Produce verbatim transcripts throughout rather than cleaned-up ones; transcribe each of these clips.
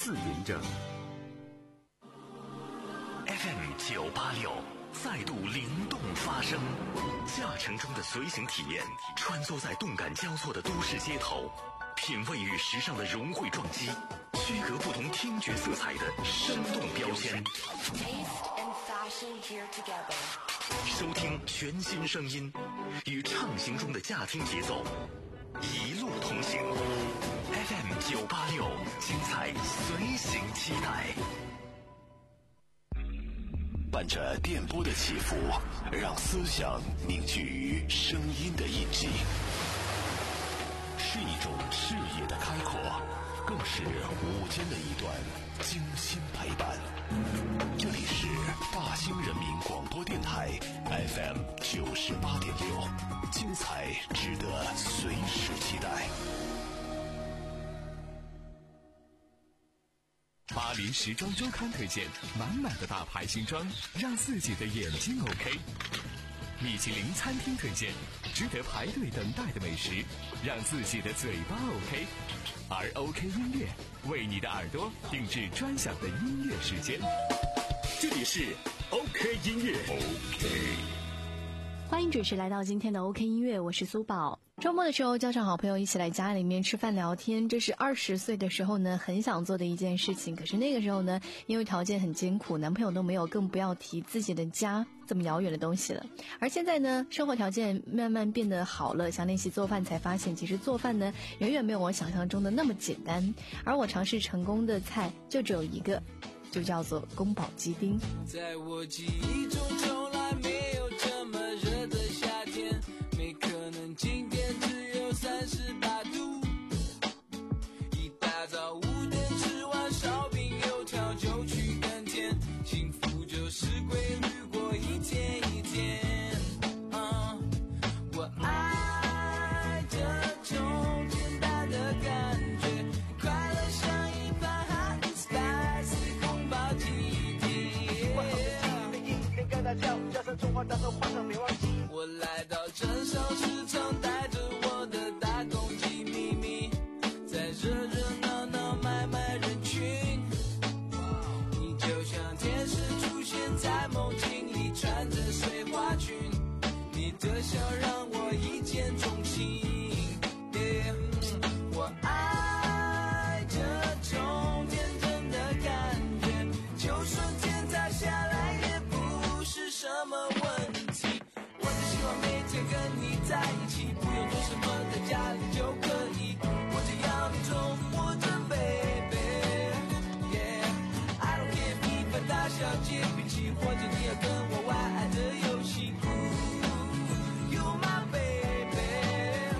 自云症。 F M 九八六再度灵动发声，驾乘中的随行体验，穿梭在动感交错的都市街头，品味与时尚的融汇撞击，区隔不同听觉色彩的生动标签。收听全新声音，与畅行中的驾听节奏，一路同行。F M 九八六，精彩随行期待。 伴着电波的起伏，让思想凝聚于声音的印记，是一种视野的开阔，更是午间的一段精心陪伴。这里是大兴人民广播电台 F M 九十八点六，精彩值得随时期待。 巴黎时装周刊推荐满满的大牌新装，让自己的眼睛 OK。米其林餐厅推荐值得排队等待的美食，让自己的嘴巴 OK。而 OK 音乐为你的耳朵定制专享的音乐时间。这里是 OK 音乐 OK。 欢迎准时来到今天的 OK 音乐，我是苏宝。周末的时候，叫上好朋友一起来家里面吃饭聊天，这是二十岁的时候呢很想做的一件事情。可是那个时候呢，因为条件很艰苦，男朋友都没有，更不要提自己的家这么遥远的东西了。而现在呢，生活条件慢慢变得好了，想练习做饭，才发现其实做饭呢远远没有我想象中的那么简单。而我尝试成功的菜就只有一个，就叫做宫保鸡丁。 在我记忆中从来没有这么热的夏天，没可能今天只有三十八度。一大早五点吃完烧饼油条就去耕田，幸福就是规律过一天一天。uh, 我爱这种简单的感觉，快乐像一盘 hot and spicy 宫保鸡丁。我好的记忆一天跟他跳，加上中华大豆花生没忘记。我来到镇上市场，带着我的大公鸡秘密，在热热闹闹买卖人群。你就像天使出现在梦境里，穿着碎花裙，你的笑让我一见钟情。yeah, 我爱这种天真的感觉，就算天塌下来也不是什么问题。我只希望每天跟你在一起，不用做什么，在家里就可以。我只要你做我的 baby。 yeah, I don't care 比分大小姐比起，或者你要跟我玩爱的游戏。Ooh, you my baby。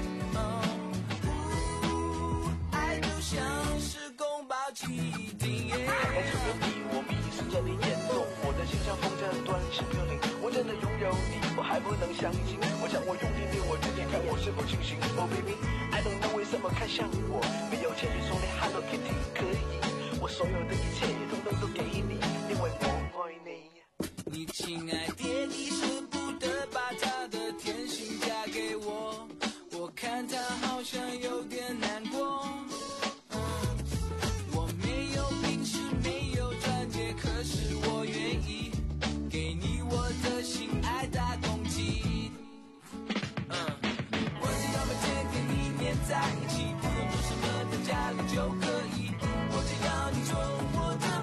ooh, 爱就像是宫保鸡丁。 开始有你，我迷失着你眼中，我的心像风筝断线流零。我真的拥有你，我还不能相信。我想我用力对我自己看我是否清醒。Oh baby， I don't know 为什么看向我，没有钱去送你 Hello Kitty 可以，我所有的一切统统都给你，因为我爱你。 你亲爱爹地舍不得把他的甜心嫁给我，我看他好像有点难过。嗯，我没有平时没有钻戒，可是我愿意给你我的心爱大公鸡。嗯，我只要每天跟你黏在一起，不用做什么，在家里就可以。我只要你做我的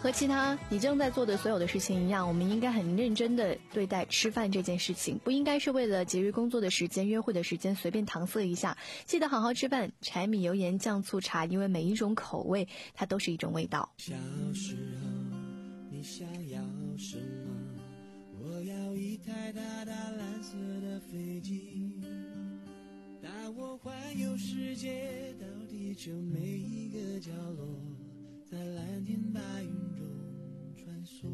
和其他你正在做的所有的事情一样，我们应该很认真的对待吃饭这件事情，不应该是为了节约工作的时间、约会的时间随便搪塞一下。记得好好吃饭，柴米油盐酱醋茶，因为每一种口味它都是一种味道。 小时候你想要什么？我要一台大大蓝色的飞机，带我环游世界，到地球每一个角落，在蓝天白云中穿梭。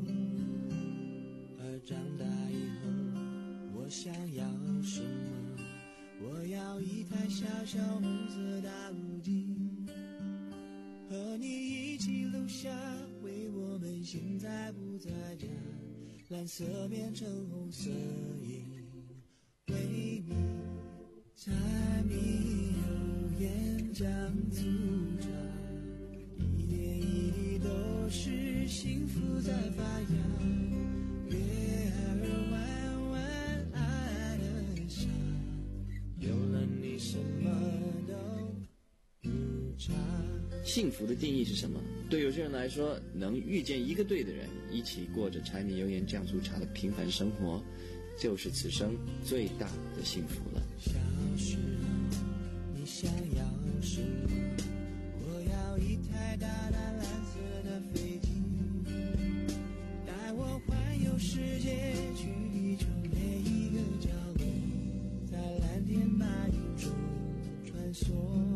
而长大以后我想要什么？我要一台小小红色大陆机，和你一起录下为我们现在不在家，蓝色变成红色印，为你柴米油盐酱醋茶，一点一滴都是幸福在发芽，月儿弯弯爱的傻，有了你什么都不差。 幸福的定义是什么？对有些人来说，能遇见一个对的人，一起过着柴米油盐酱醋茶的平凡生活，就是此生最大的幸福了。 小时候你想要什么？我要一台大大蓝色的飞机，带我环游世界，去地球每一个角落，在蓝天白云中穿梭。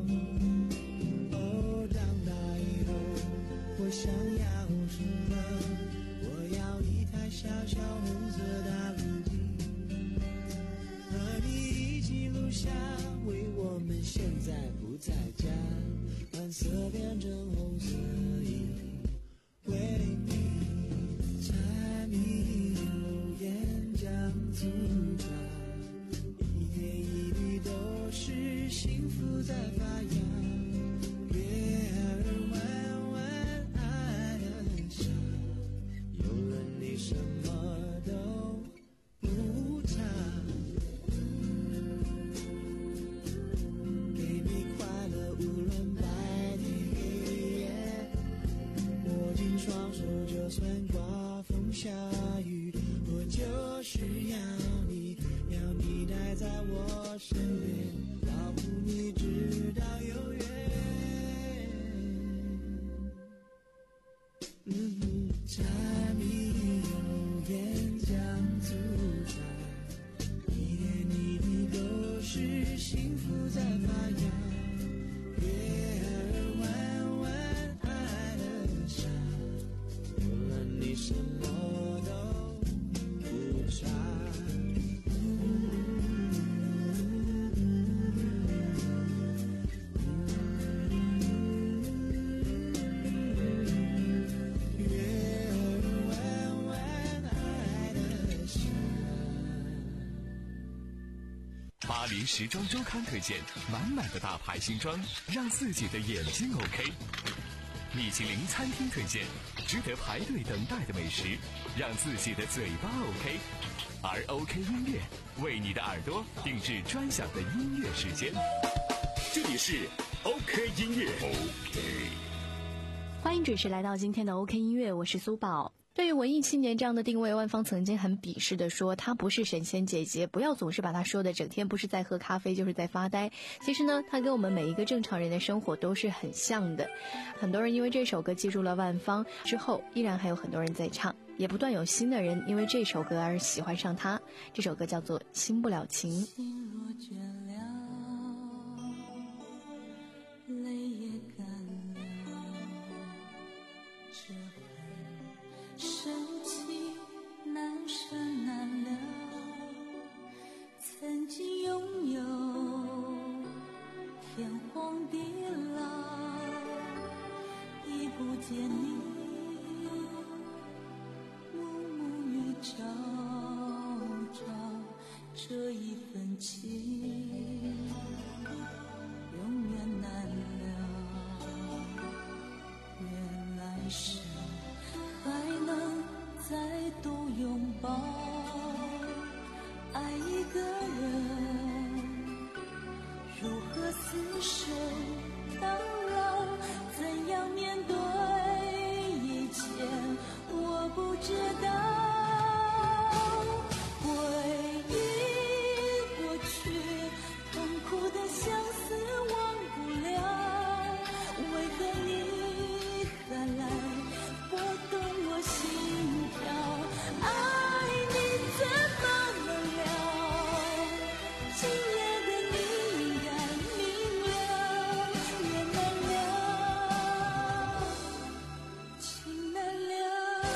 哦，长大以后我想要什么？我要一台小小红色大陆机，和你一起录下为我们现在不在家，蓝色变成红色印，为你柴米油盐酱醋茶，一点一滴都是幸福在发芽，月儿弯弯爱的傻，有了你什么都不差，给你快乐无论白天黑夜，握紧双手就算刮风下雨，我就是要你，要你待在我身边，保护你直到永远。嗯，柴米油盐酱醋茶，一点一滴都是幸福在发芽，月儿弯弯爱的傻，有了你什么都不差。 巴黎时装周刊推荐满满的大牌新装，让自己的眼睛 OK。米其林餐厅推荐值得排队等待的美食，让自己的嘴巴 OK。而 OK 音乐为你的耳朵定制专享的音乐时间。 这里是 OK 音乐 OK。 欢迎准时来到今天的 OK 音乐，我是苏宝。对于文艺青年这样的定位，万芳曾经很鄙视地说她不是神仙姐姐，不要总是把她说的整天不是在喝咖啡就是在发呆。其实呢，她跟我们每一个正常人的生活都是很像的。很多人因为这首歌记住了万芳，之后依然还有很多人在唱，也不断有新的人因为这首歌而喜欢上她。这首歌叫做《亲不了情》。 心若倦了，泪也干了，这份深情难舍难了，曾经拥有天荒地老，已不见你暮暮与朝朝，这一份情永远难了，愿来世还能再度拥抱，爱一个人如何厮守到老，怎样面对一切前，我不知道回忆过去，痛苦的相思忘不了，为何你还来拨动我心跳？爱你怎么能了？今夜的你应该明了，越难了，情难了。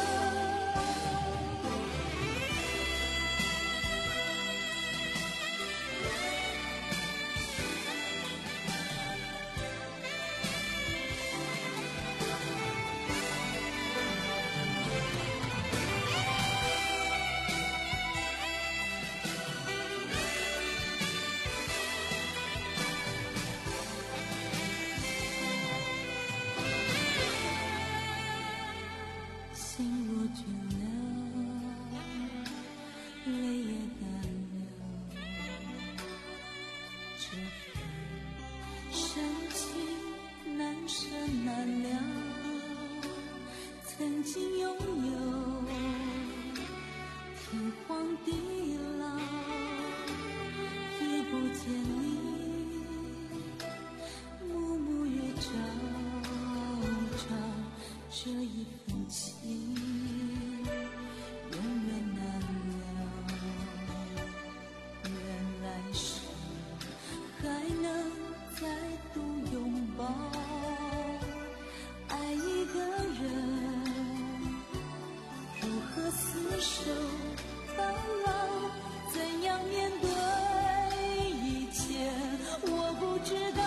心若倦了，泪也干了，这份深情难舍难了。曾经拥有天荒地老，也不见你暮暮月照照，这一份情永远难了。原来是还能再度拥抱，爱一个人如何厮守到老，怎样面对一切，我不知道。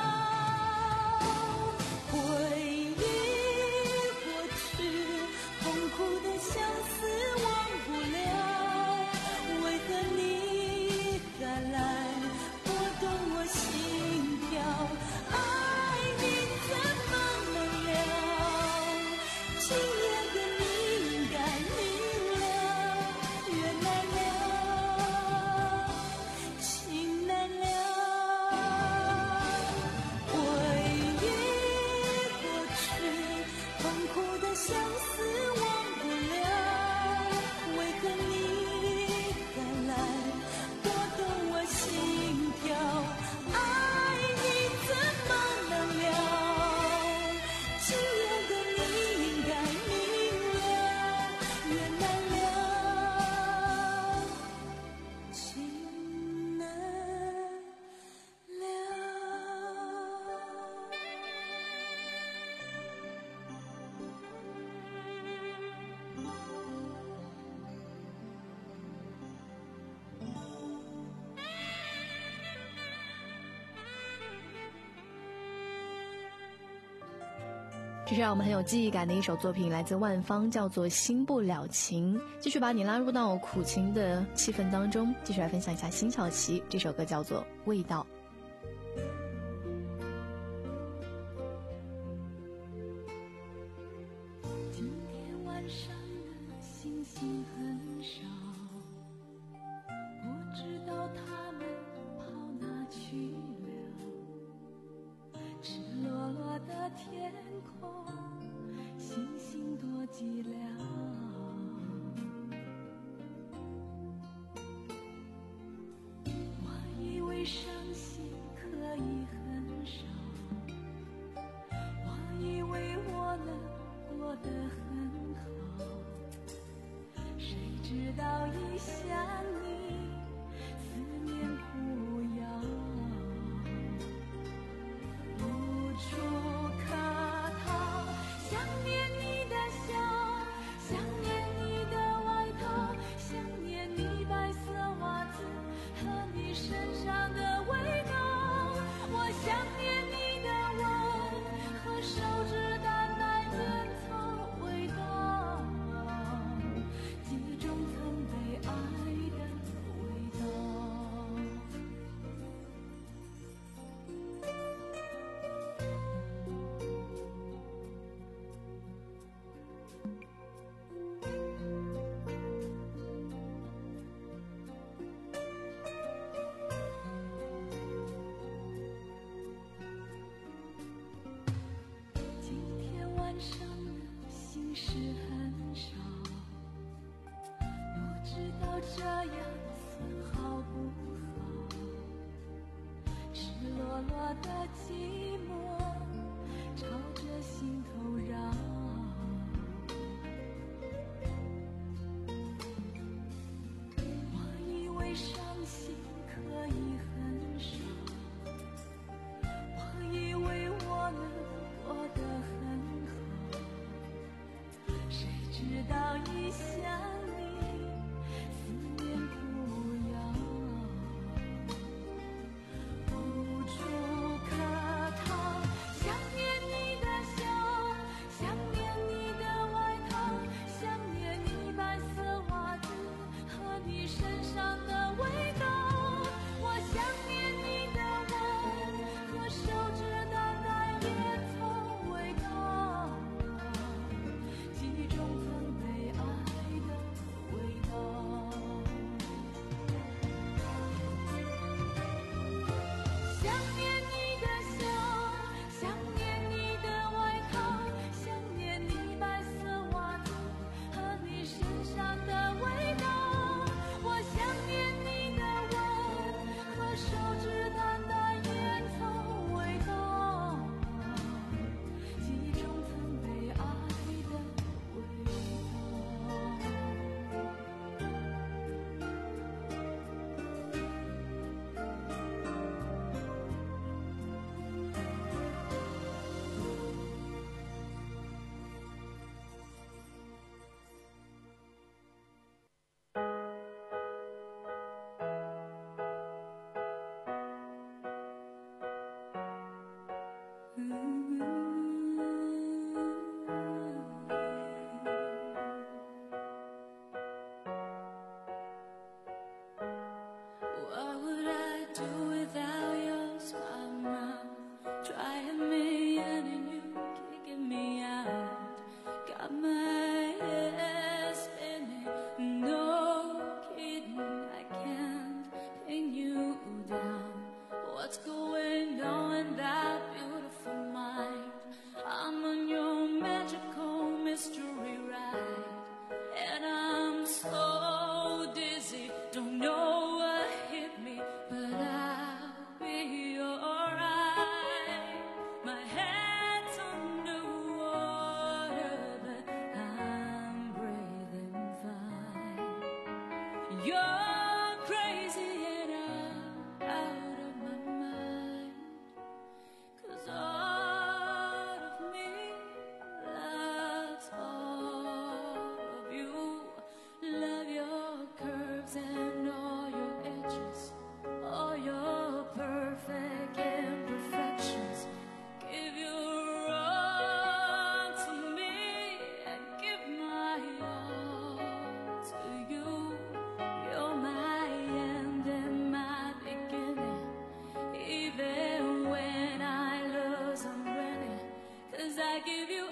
回忆过去，痛苦的相思忘不了，为何你还来拨动我心跳？爱你怎么能了？今夜的你应该明了，越难了，情难了。回忆过去，痛苦的相思忘不了，为何你还来拨动我心跳？爱你怎么能了？今夜的你应该明了，越难了，情难了。 这是让我们很有记忆感的一首作品，来自万芳，叫做《心不了情》。继续把你拉入到苦情的气氛当中，继续来分享一下辛晓琪这首歌，叫做《味道》。 今天晚上的星星很少，不知道他们跑哪去了。赤裸裸的天空，星星多寂寥。我以为伤心这样算好不好？赤裸裸的寂寞朝着心头绕。我以为伤心可以很少，我以为我能过得很好，谁知道一想你，思念不要，无处可逃。想念你的笑，想念你的外套，想念你白色袜子和你身上的味道。我想念你的吻和手指淡淡烟草味道，记忆中曾被爱的味道。想念你的笑，想念你的外套，想念你白色袜子和你身上的味道。我想念你的吻和手指淡淡烟草味道，记忆中曾被爱的味道。What would I do without your smart mouth? Trying me in and you kicking me out. Got my head spinning, no kidding, I can't pin you down. What's going on in that beautiful mind? I'm on your magical mystery ride, and I'm so dizzy, don't know what hit me, but I'll be alright. My head's underwater, but I'm breathing fine. You're crazy and I'm out of my mind, 'cause all of me loves all of you. Love your curves and all your edges, all your perfect imperfections. Give your all to me and give my all to you. You're my end and my beginning. Even when I lose, I'm winning, 'cause I give you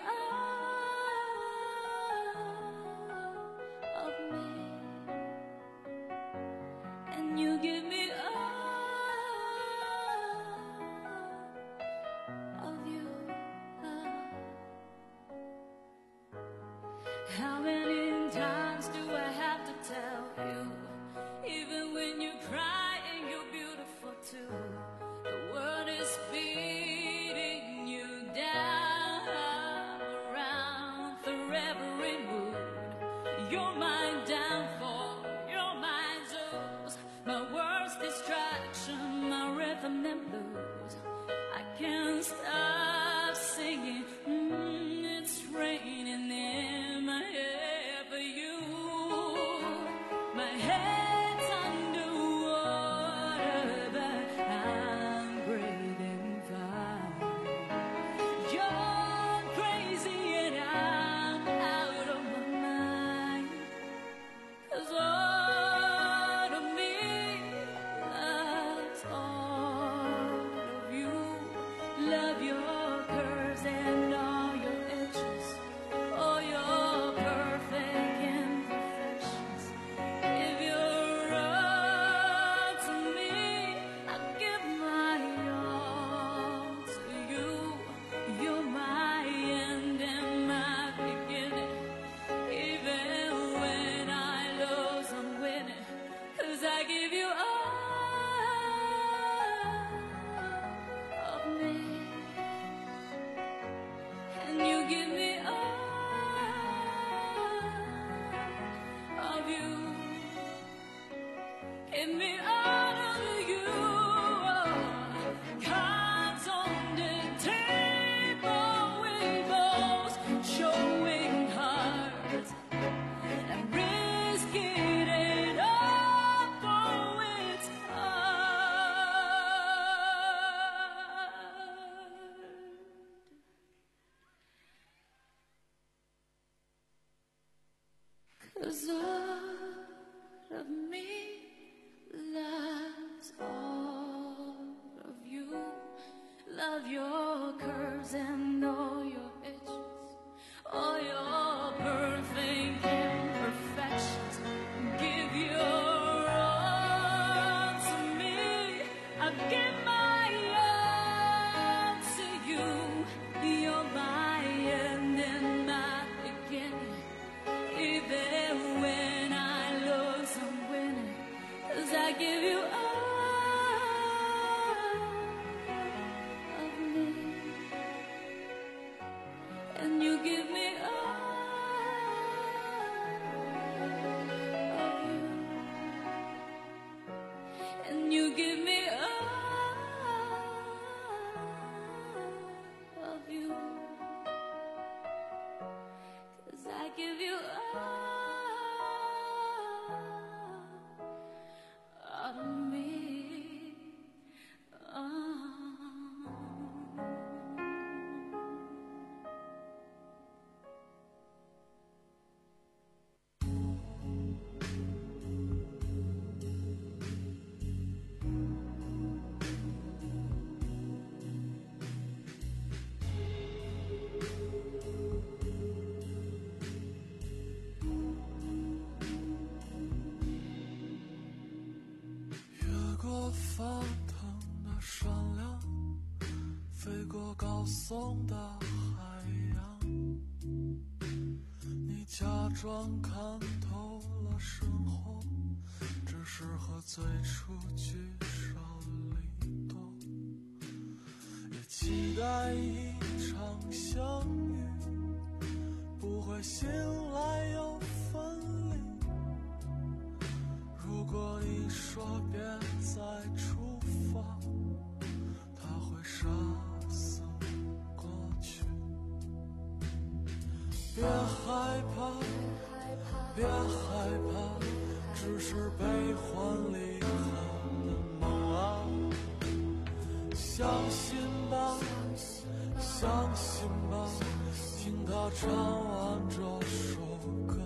all of me, and you give me all of you. How many times do I have to tell you? Even when you cry and you're beautiful too, the world is beating you down around for every mood. You're my downfall, you're my Zeus, my worst distraction, my rhythm and blues. I can't stop singing, mm, it's raining in my head for you. My head's underwater, but I'm breathing fine. You're crazy and I'm out of my mind, 'cause all of me loves all of you. Love your curves and all 'cause out of me lies all of you. Love your curves and all your edges, all your perfect imperfections. Give your all to me. I give my all to you. You're my end and my beginning. Even when I lose, I'm winning. 'Cause I give you all of me, and you give me all of you, and you give me all of you, 'cause I give you all of me. Oh. 越过翻腾的山梁，飞过高耸的海洋，你假装看透了生活，只是和最初聚少离多，也期待一场相遇，不会醒来又分离。如果你说别再出发，它会杀死过去。别害怕，别害怕，只是悲欢离合的梦啊！相信吧，相信吧，听他唱完这首歌。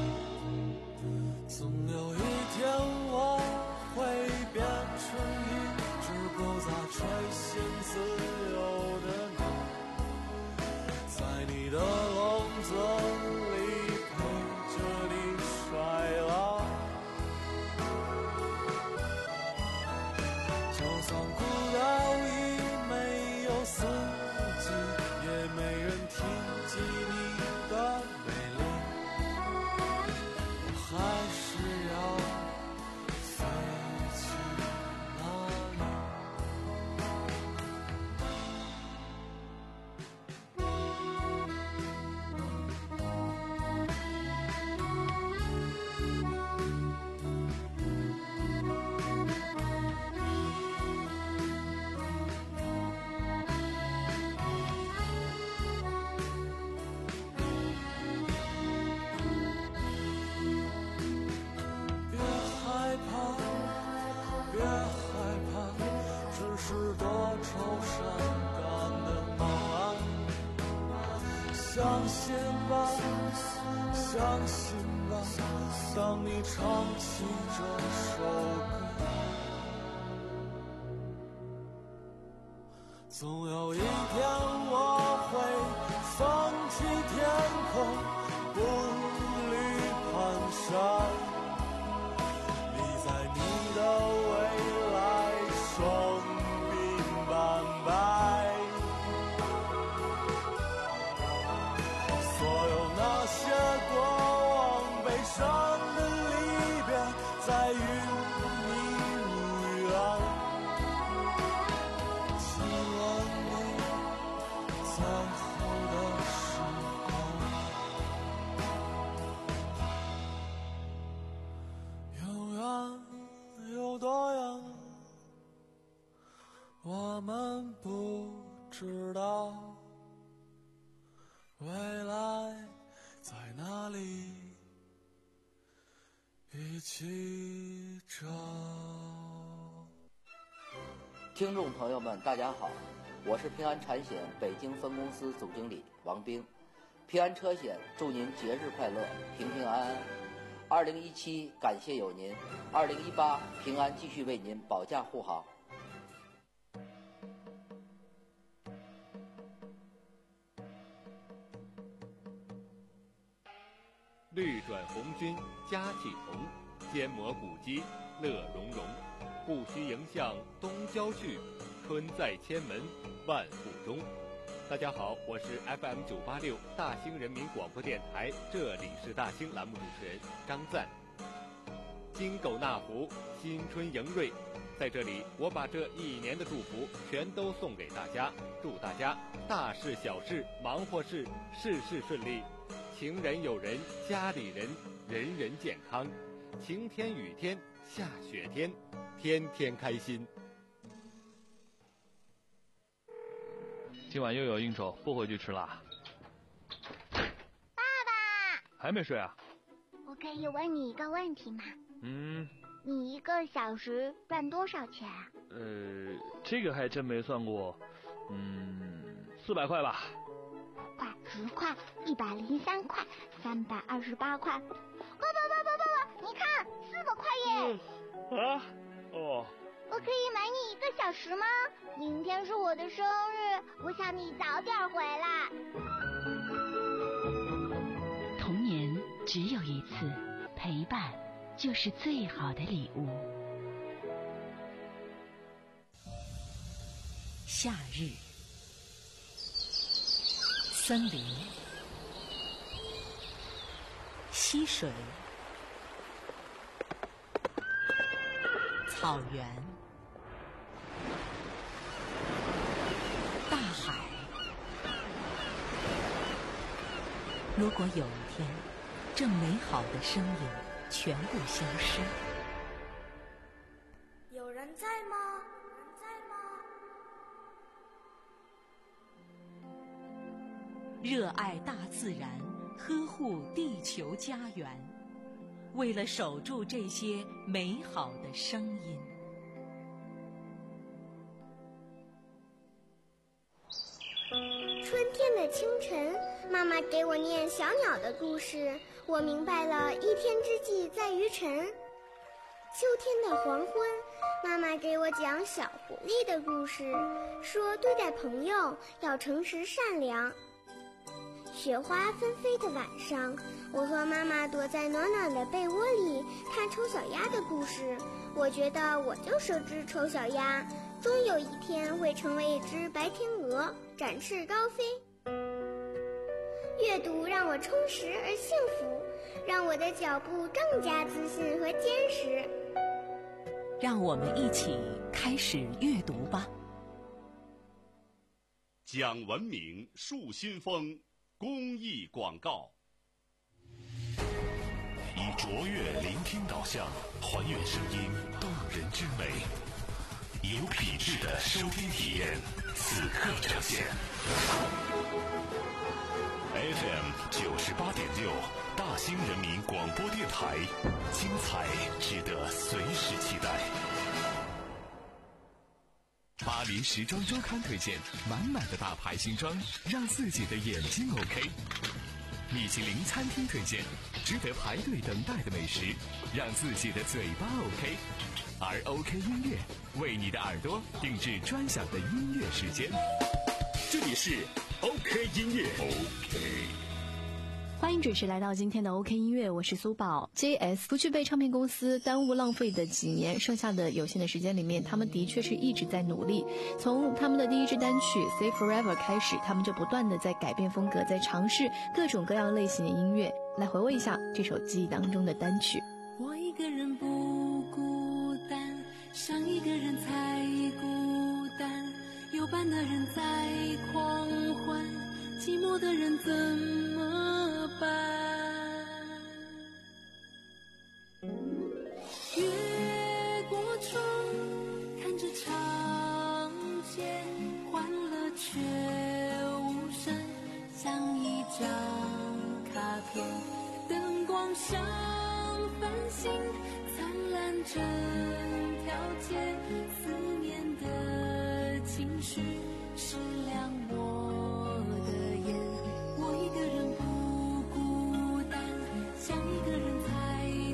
总有一天我会变成一只不再吹信自由的鸟，在你的笼子里陪着你衰老。就算孤岛已没有四季，也没人听见你的美丽，我还是要飞去哪里？别害怕，别害怕，只是多愁善感的梦啊！相信吧，相信吧，当你唱起这首歌，总有一天我会放弃天空，步履蹒跚。你在你的未来双鬓斑白，所有那些过往悲伤的离别，在与你无缘。亲吻你最后的时光，永远有多远，我们不知道，未来在哪里，一起找。 听众朋友们，大家好，我是平安产险北京分公司总经理王兵。平安车险祝您节日快乐，平平安安。 二零一七感谢有您，二零一八平安继续为您保驾护航。 绿转红军佳气同，坚磨古肌乐融融。不须迎向东郊去，春在千门万户中。大家好，我是 F M 九八六大兴人民广播电台，这里是大兴栏目主持人张赞。金狗纳福，新春迎瑞，在这里我把这一年的祝福全都送给大家，祝大家大事小事忙活事事事顺利，情人友人家里人人人健康，晴天雨天下雪天天天开心。 今晚又有应酬，不回去吃啦。 爸爸， 还没睡啊？ 我可以问你一个问题吗？ 嗯。 你一个小时赚多少钱啊？ 呃，这个还真没算过。嗯，四百块吧。 块、十块、一百零三块、三百二十八块。爸爸爸爸爸爸，你看，四百块耶！ 嗯、啊？哦。 我可以买你一个小时吗？明天是我的生日，我想你早点回来。 童年只有一次，陪伴就是最好的礼物。夏日，森林，溪水，草原，大海。如果有一天，这美好的声音全部消失， 有人在吗？人在吗？ 热爱大自然，呵护地球家园，为了守住这些美好的声音。 春天的清晨，妈妈给我念小鸟的故事，我明白了一天之计在于晨。秋天的黄昏，妈妈给我讲小狐狸的故事，说对待朋友要诚实善良。雪花纷飞的晚上，我和妈妈躲在暖暖的被窝里看丑小鸭的故事，我觉得我就是只丑小鸭，终有一天会成为一只白天鹅，展翅高飞。阅读让我充实而幸福，让我的脚步更加自信和坚实。 让我们一起开始阅读吧。 讲文明树新风公益广告，以卓越聆听导向还原声音动人之美，有品质的收听体验此刻呈现。F M 九十八点六，大兴人民广播电台，精彩值得随时期待。 巴黎时装周刊推荐满满的大牌新装，让自己的眼睛 OK。米其林餐厅推荐值得排队等待的美食，让自己的嘴巴 OK。而 OK 音乐为你的耳朵定制专享的音乐时间。这里是 OK 音乐 OK。 欢迎准时来到今天的 OK 音乐，我是苏宝。J S 不去被唱片公司耽误浪费的几年，剩下的有限的时间里面，他们的确是一直在努力。从他们的第一支单曲 Say Forever 开始，他们就不断的在改变风格，在尝试各种各样类型的音乐。来回味一下这首记忆当中的单曲。 我一个人不孤单，想一个人才孤单，有伴的人在狂欢，寂寞的人怎么办？越过窗，看着长街，欢乐却无声，像一张卡片，灯光像繁星，灿烂整条街，思念的情绪是亮我的眼。我一个人不孤单，想一个人才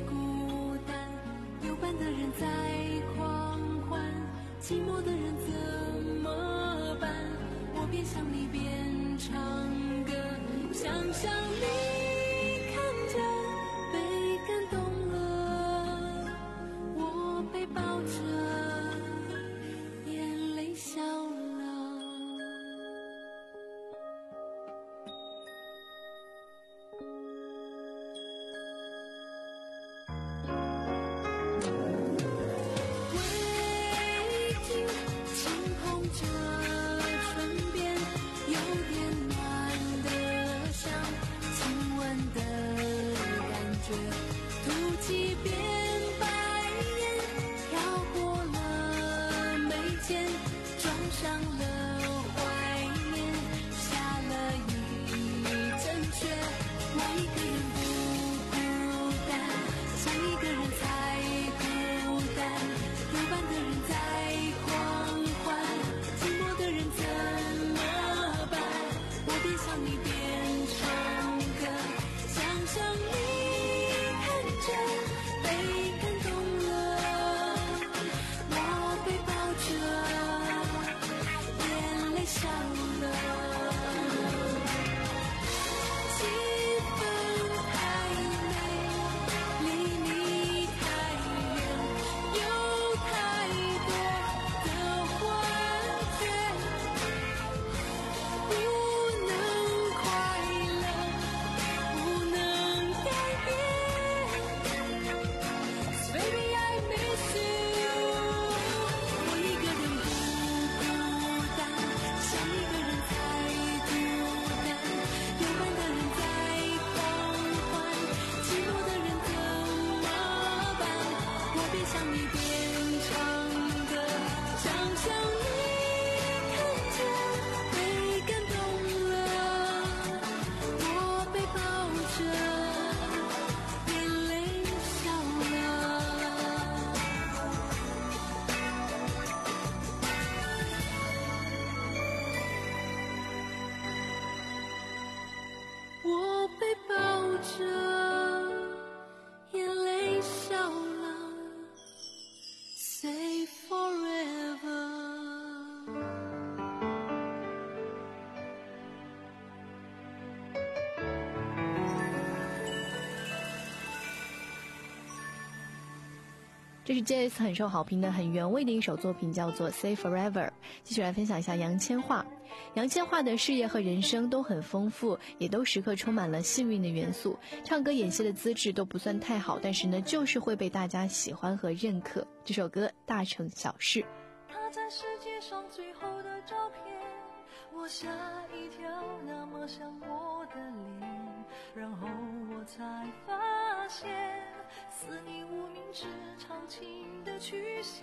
这是 J S 很受好评的很原味的一首作品，叫做 Say Forever。 继续来分享一下杨千嬅。杨千嬅的事业和人生都很丰富，也都时刻充满了幸运的元素，唱歌演戏的资质都不算太好，但是呢就是会被大家喜欢和认可。这首歌大成小事。 他在世界上最后的照片，我吓一跳，那么像我的脸，然后我才发现似你无名指长情的曲线。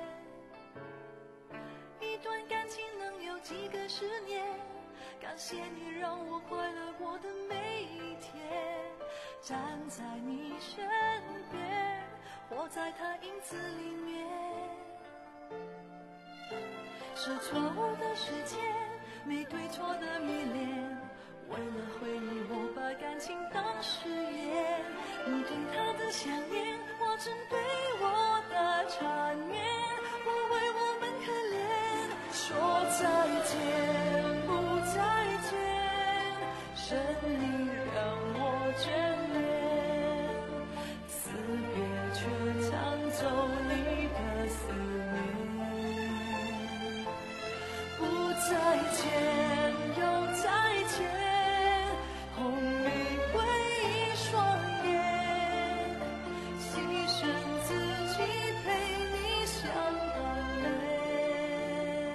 一段感情能有几个十年，感谢你让我快乐过的每一天，站在你身边，活在他影子里面。是错误的时间，没对错的迷恋，为了回忆我把感情当誓言。你对他的想念，我针对我的缠绵，我为我们可怜，说再见不再见，生离让我眷恋，辞别却抢走你的思念。不再见又再见，红玫瑰一双眼，牺牲自己陪你想当年。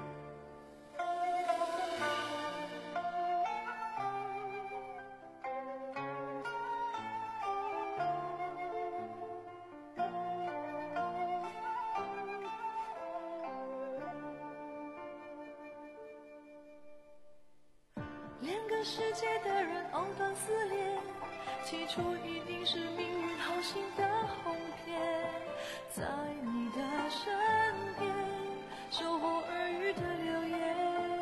两个世界的人藕断丝连，起初一定是命运好心的哄骗，在你的身边守候耳语的流言。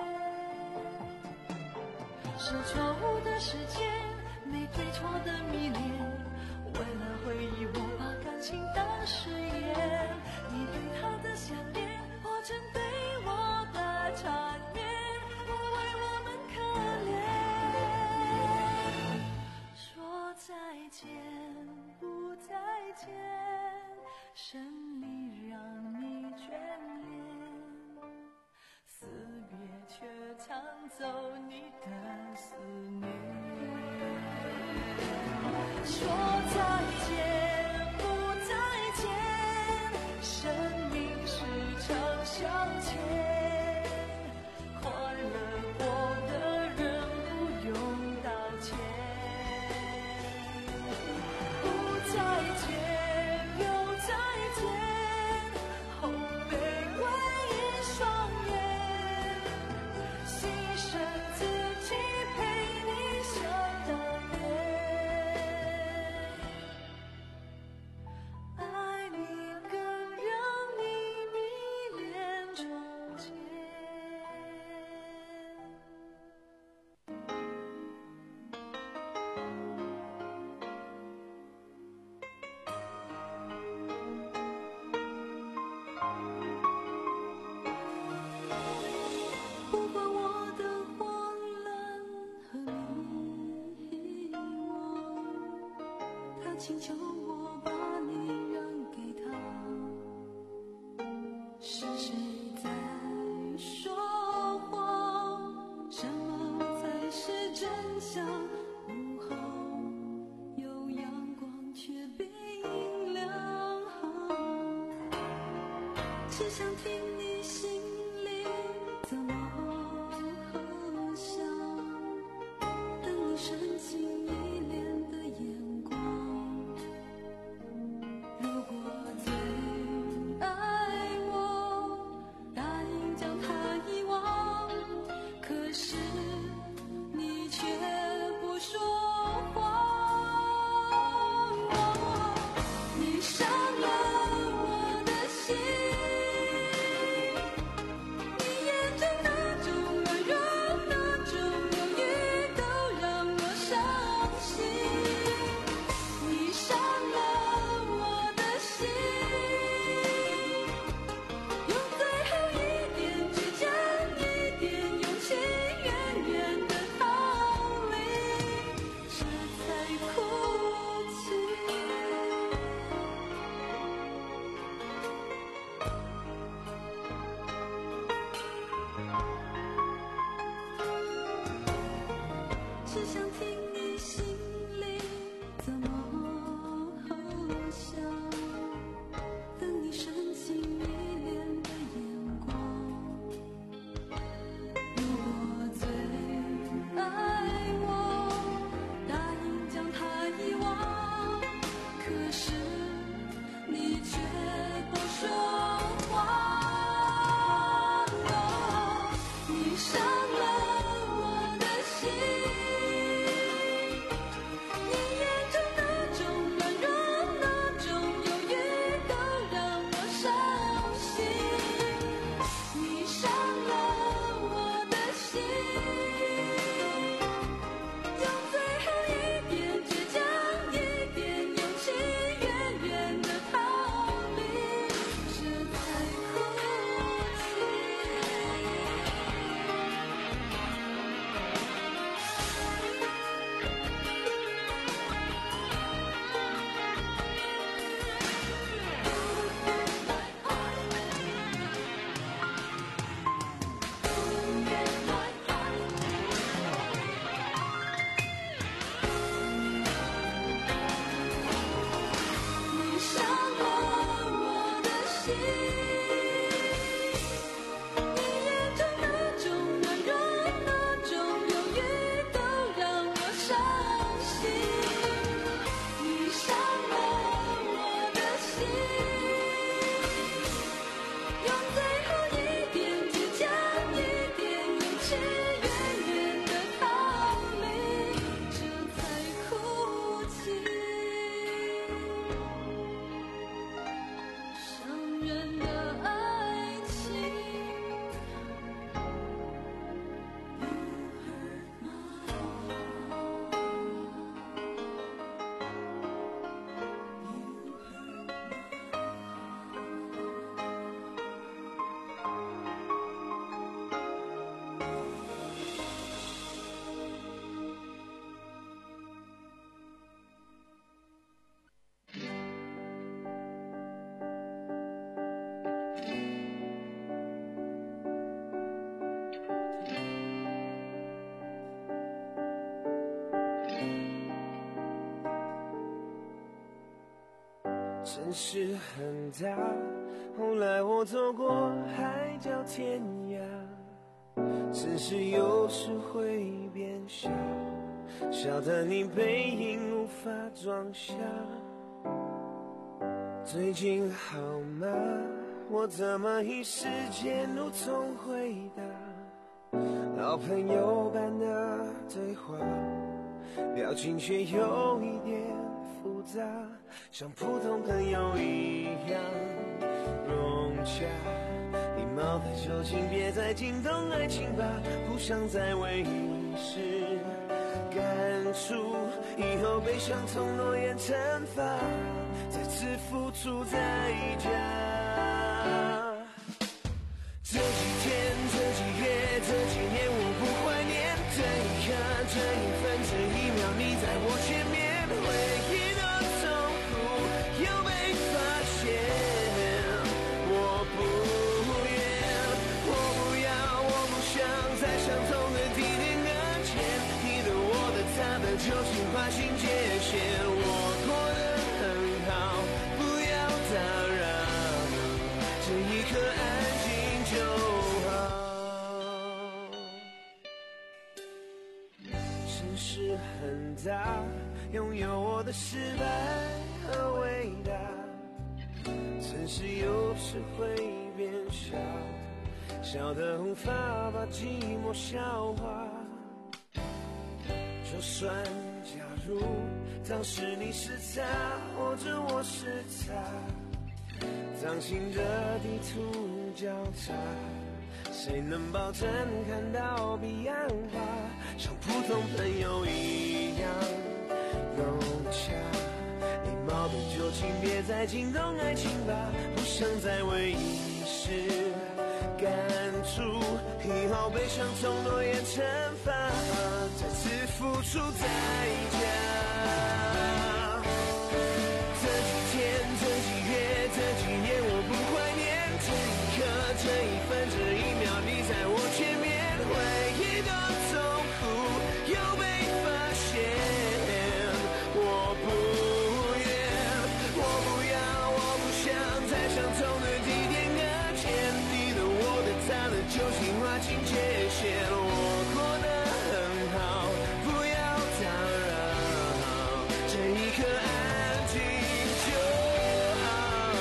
是错误的时间，没对错的迷恋，为了回忆我把感情当誓言。你对他的想念，我针对我的缠绵，我为我们可怜。说再见不再见，生离让你眷恋，死别却抢走你的思念。说再见不再见，生命是场消遣，快乐过的人不用道歉。不再见又再见，红玫瑰一双眼，牺牲自己陪你想当年。爱你更让你迷恋从前。不管我的慌乱和迷惘，他请求我把你让给他。是谁在说谎？什么才是真相？午后有阳光却被阴凉，只想听你心里怎么和想，等你深情依恋的眼光。如果最爱我，答应将它遗忘，可是你却不说谎。你伤了我的心， 城市很大，后来我走过海角天涯，城市有时会变小，小的你背影无法装下。最近好吗？我怎么一时间无从回答，老朋友般的对话，表情却有一点复杂，像普通朋友一样融洽。礼貌的就请别再惊动爱情吧，不想再为一时感触，以后悲伤从诺言惩罚，再次付出代价。这几天，这几月，这几年，我不怀念这一刻，这一分，这一秒，你在我前面，回忆的痛苦又被发现。我不愿，我不要，我不想在相同的地点搁浅，你的、我的、他的，就请划清界限。我过得很好，不要打扰，这一刻安静就好。城市很大，拥有我的失败和伟大，城市有时会变小，小的无法把寂寞消化。就算假如当时你是他，或者我是他，掌心的地图交叉，谁能保证看到彼岸花，像普通朋友一样融洽。礼貌的就请别再惊动爱情吧，不想再为一时感触，以后悲伤从诺言惩罚，再次付出代价。这几天，这几月，这几年，我不怀念这一刻，这一分，这一秒，你在我前面，回忆的痛苦又被发现。我不愿，我不要，我不想在相同的地点搁浅，你的、我的、他的，就请划清界限。我过得很好，不要打扰，这一刻安静就好。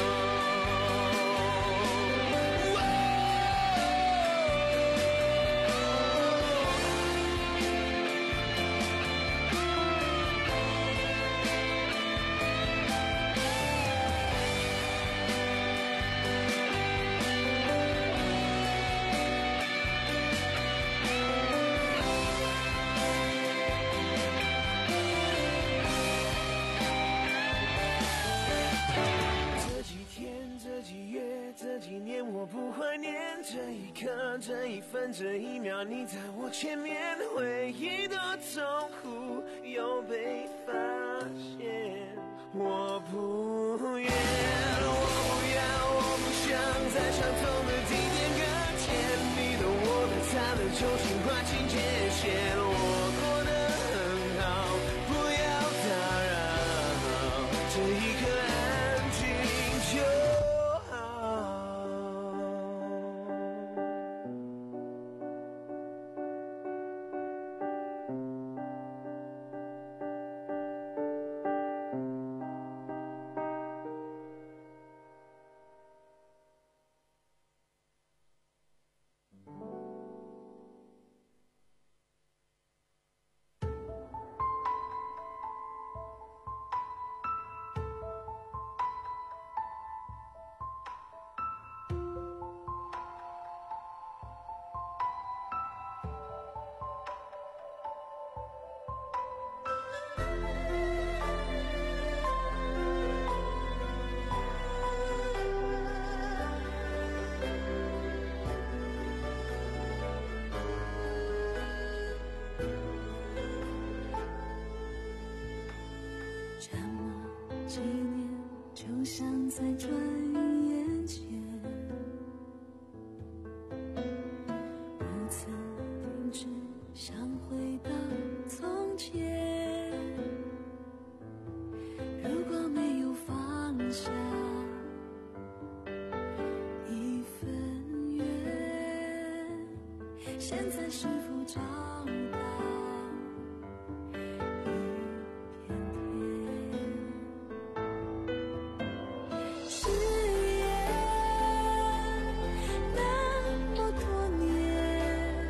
这几天，这几月，这几年，我不怀念这一刻，这一分，这一秒，你在我前面，回忆的痛苦又被发现。我不愿，我不要，我不想在相同的地点搁浅，你的、我的、他的，就请划清界限。我过得很好，不要打扰，这一刻安静就好。 这么几年，就像在转眼间，如此定止，想回到从前。如果没有放下现在是否找到一片天？誓言那么多年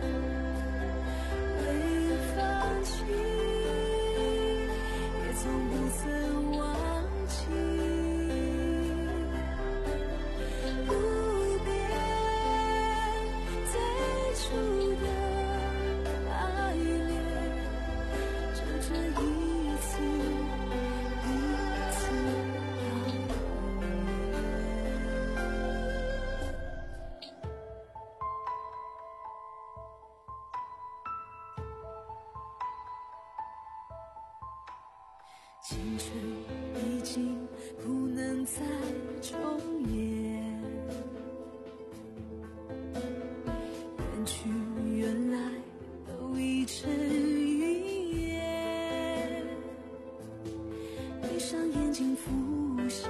未放弃，也从不曾忘记。不变最初的爱恋，就这一次一次到永远。青春已经不能再重演，远去原来都已成云烟，闭上眼睛浮现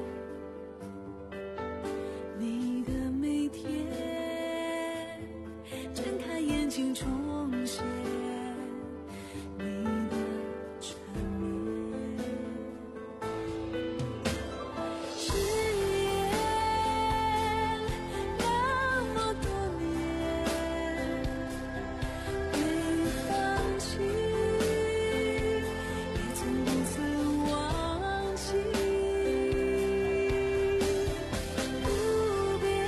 你的每天，睁开眼睛重现你的缠绵。誓言那么多年未放弃，也从不曾忘记。不变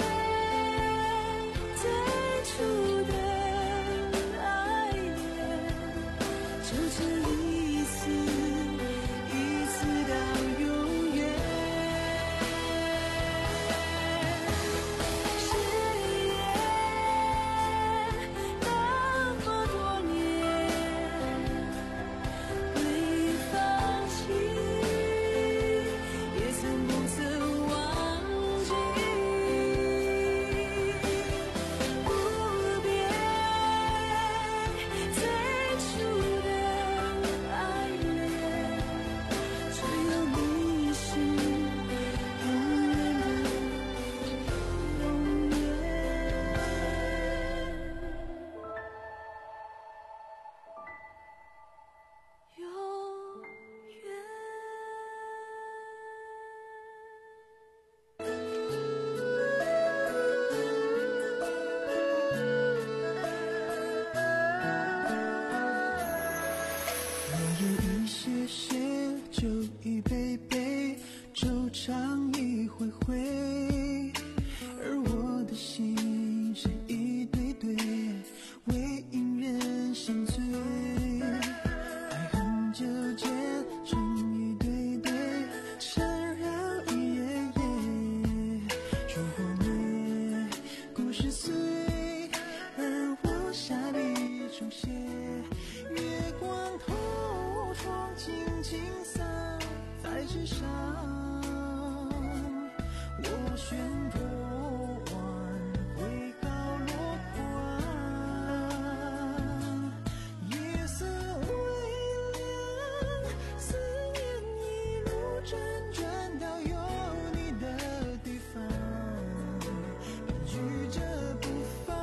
最初的爱恋，就这一次一次到永远。誓言那么多年未放弃，也曾不曾忘记。不变最初的爱恋，只有你是永远的永远。永远。 我有一些些，就一杯杯，惆怅一回回，而我的心是一对对，为因人心醉。爱恨纠结成一对对，缠绕一夜夜。烛火灭，故事碎，而我下笔重写。月光透窗，轻轻洒在纸上，我旋转弯回高落款，夜色微凉，思念一路辗转到有你的地方，聚着不放。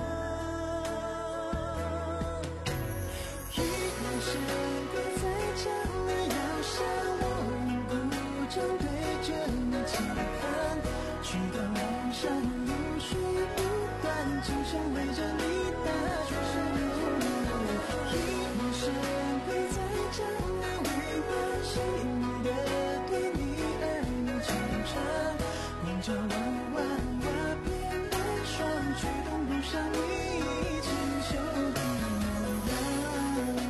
一路神归在江里，摇下我鼓掌，对着你轻喊，去到岸上流水不断，轻声围着你打转。一路神归在江里，为关心你的对你儿女情长，光照弯弯瓦片的霜，驱动路上你清秀的模样。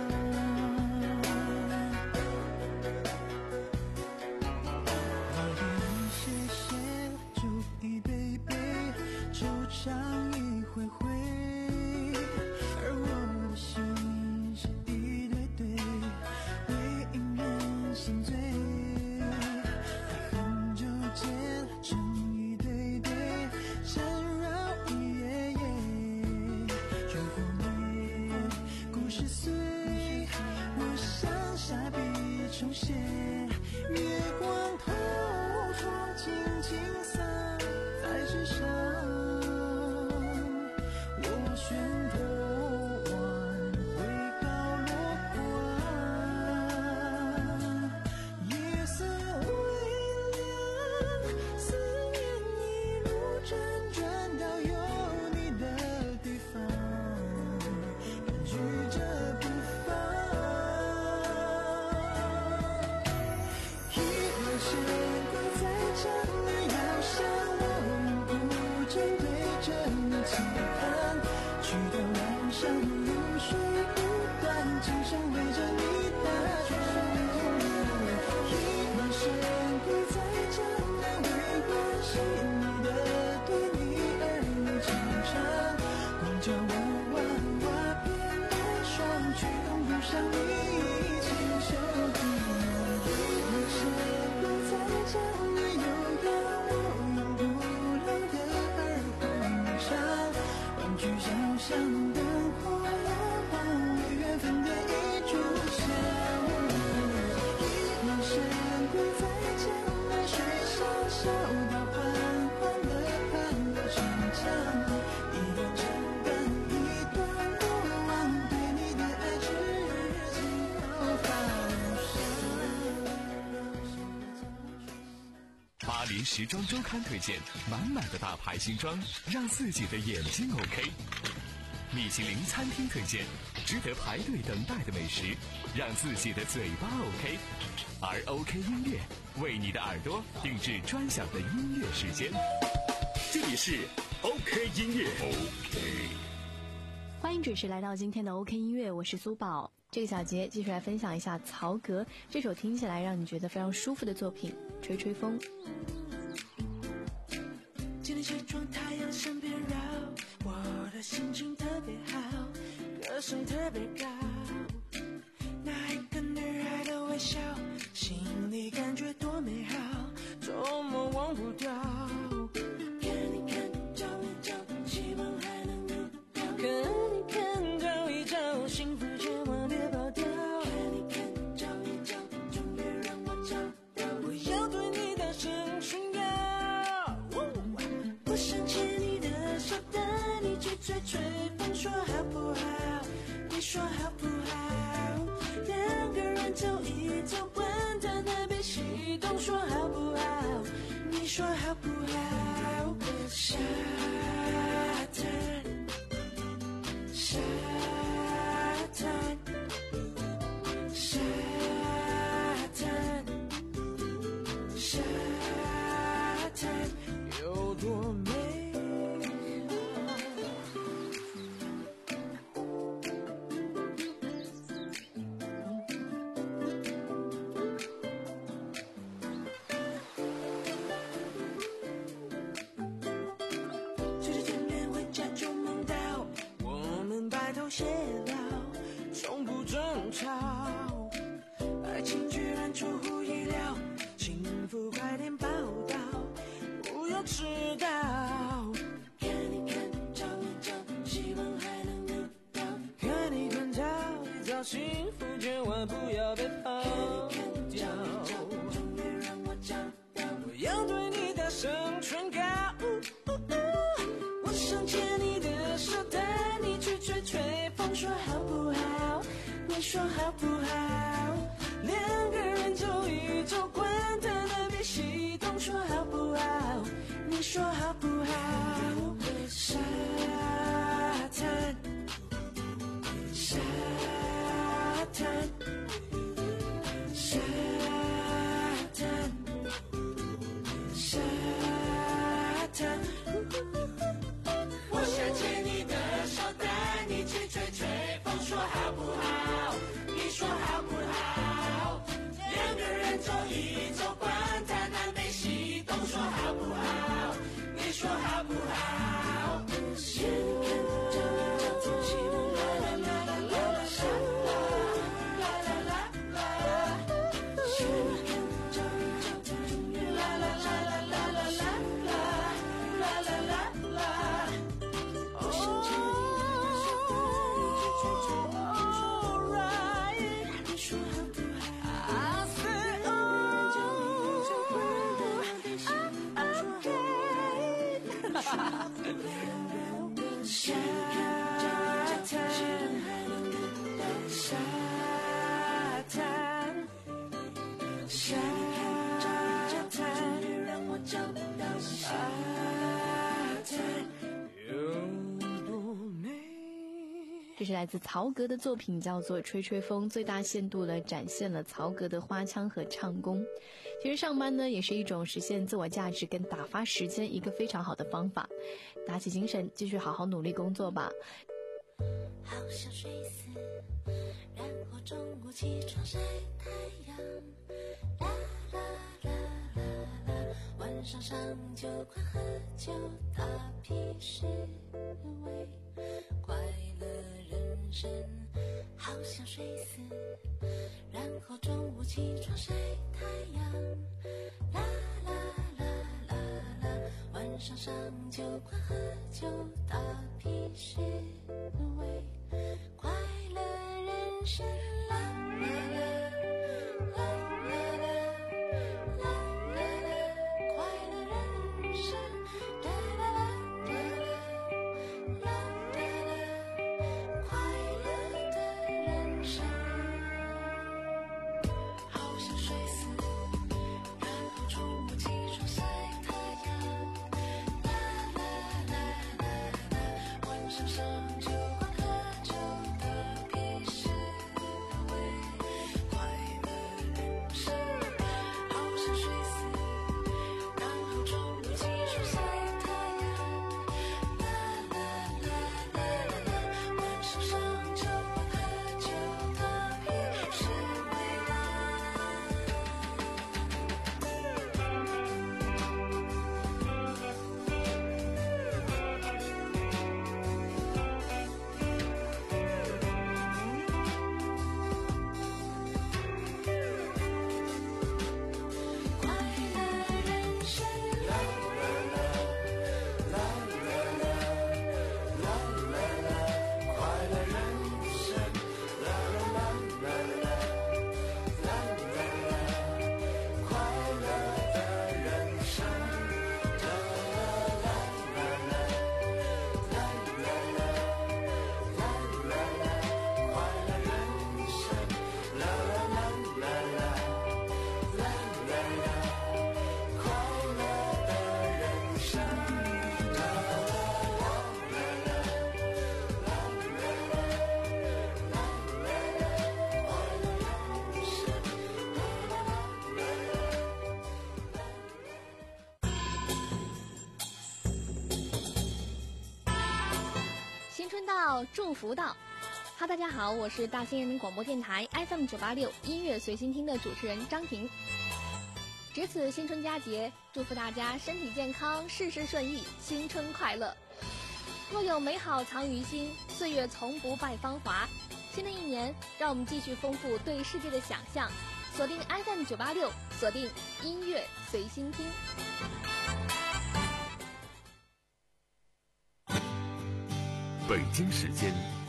我有一些些，就一杯杯，惆怅一回回，而我的心是一对对，为因人心醉。爱恨纠结成一对对，缠绕一夜夜。烛火灭，故事碎，我想下笔重写。月光透窗，轻轻洒在纸上，我旋像流水不断，今生围着你打转。一往深归在江南，为关系你的对你儿女情长。光脚我弯瓦片来霜，却拥不上你一清秀的一往深归在江南，有样我永不老的耳环上。欢聚小巷灯火亮晃，为缘分的一炷香。一往深归在江南，水上小岛缓缓地攀了城墙。一段情感一段过往，对你的爱至今毫发无伤。 巴黎时装周刊推荐满满的大牌新装，让自己的眼睛 OK。米其林餐厅推荐值得排队等待的美食，让自己的嘴巴 OK。而 OK 音乐为你的耳朵定制专享的音乐时间。这里是 OK 音乐 OK。 欢迎准时来到今天的 OK 音乐，我是苏宝。这个小节继续来分享一下曹格这首听起来让你觉得非常舒服的作品《吹吹风》。 今天起床太阳身边绕，我的心情特别好，歌声特别高。那一个女孩的微笑，心里感觉多美好，周末忘不掉。看你看照一照，希望还能遇到。看你看照一照，幸福千万别跑掉。看你看照一照，终于让我找到，我要对你大声宣告。我想牵你的手，带你去吹吹风，说好不好？你说好不好？两个人走一走，管他那边西东，说好不好？你说好不好？沙滩，沙滩，沙滩，沙滩，有多美？偕老，从不争吵，爱情居然出乎意料，幸福快点报道，不要迟到。看你看照一照，希望还能遇到。看你看照一照，幸福千万不要被抛掉。终于让我找到，我要对你大声宣告。我想牵你的手，带你去吹吹风，说好不好？你说好不好？两个人走一走，管他南北西东，说好不好？你说好不好？沙滩，沙滩，沙滩，沙滩。我想牵你的手，带你去吹吹风，说好不好？你说好不好？两个人走一走，管他南北西东，说好不好？你说好不好？先看照一照，希望啦啦啦啦啦啦啦啦啦啦，先看照一照，终于啦啦啦啦啦啦啦啦啦啦啦啦。我想牵你的手，带你去吹吹风，说你说好不好？两个人走一走，管他南北西东，说好不好？你说好不好？沙滩，还能遇到沙滩，沙滩，让我找到沙滩。 这是来自曹格的作品，叫做《吹吹风》，最大限度地展现了曹格的花腔和唱功。其实上班呢，也是一种实现自我价值跟打发时间一个非常好的方法。打起精神，继续好好努力工作吧。 想睡死，然后中午起床晒太阳，啦啦啦啦啦，晚上上酒馆喝酒打屁是为快乐人生。好想睡死，然后中午起床晒太阳，啦啦啦啦啦，晚上上酒馆喝酒打屁是为快乐人生。啦啦啦啦啦啦啦啦啦，快乐人生。啦啦啦啦啦啦啦，快乐的人生。好想睡死，然后中午起床晒太阳。啦啦啦啦啦，晚上上酒馆喝酒打屁是为快乐人生。好想睡死，然后中午起床晒太阳。啦啦啦啦啦，晚上上酒馆喝酒打屁是为快乐人生。啦啦啦啦啦啦啦啦，快乐人生。啦啦啦啦啦啦啦啦，快乐的人生。啦啦啦啦啦啦啦啦啦啦啦，快乐人生。啦啦啦啦啦啦啦啦，快乐的人生。啦啦啦啦啦啦新春到，祝福到。哈，大家好，我是大兴人民广播电台 F M 九八六音乐随心听的主持人张婷。值此新春佳节，祝福大家身体健康，事事顺意，新春快乐。若有美好藏于心，岁月从不败芳华。新的一年，让我们继续丰富对世界的想象，锁定 F M 九八六，锁定音乐随心听。 北京时间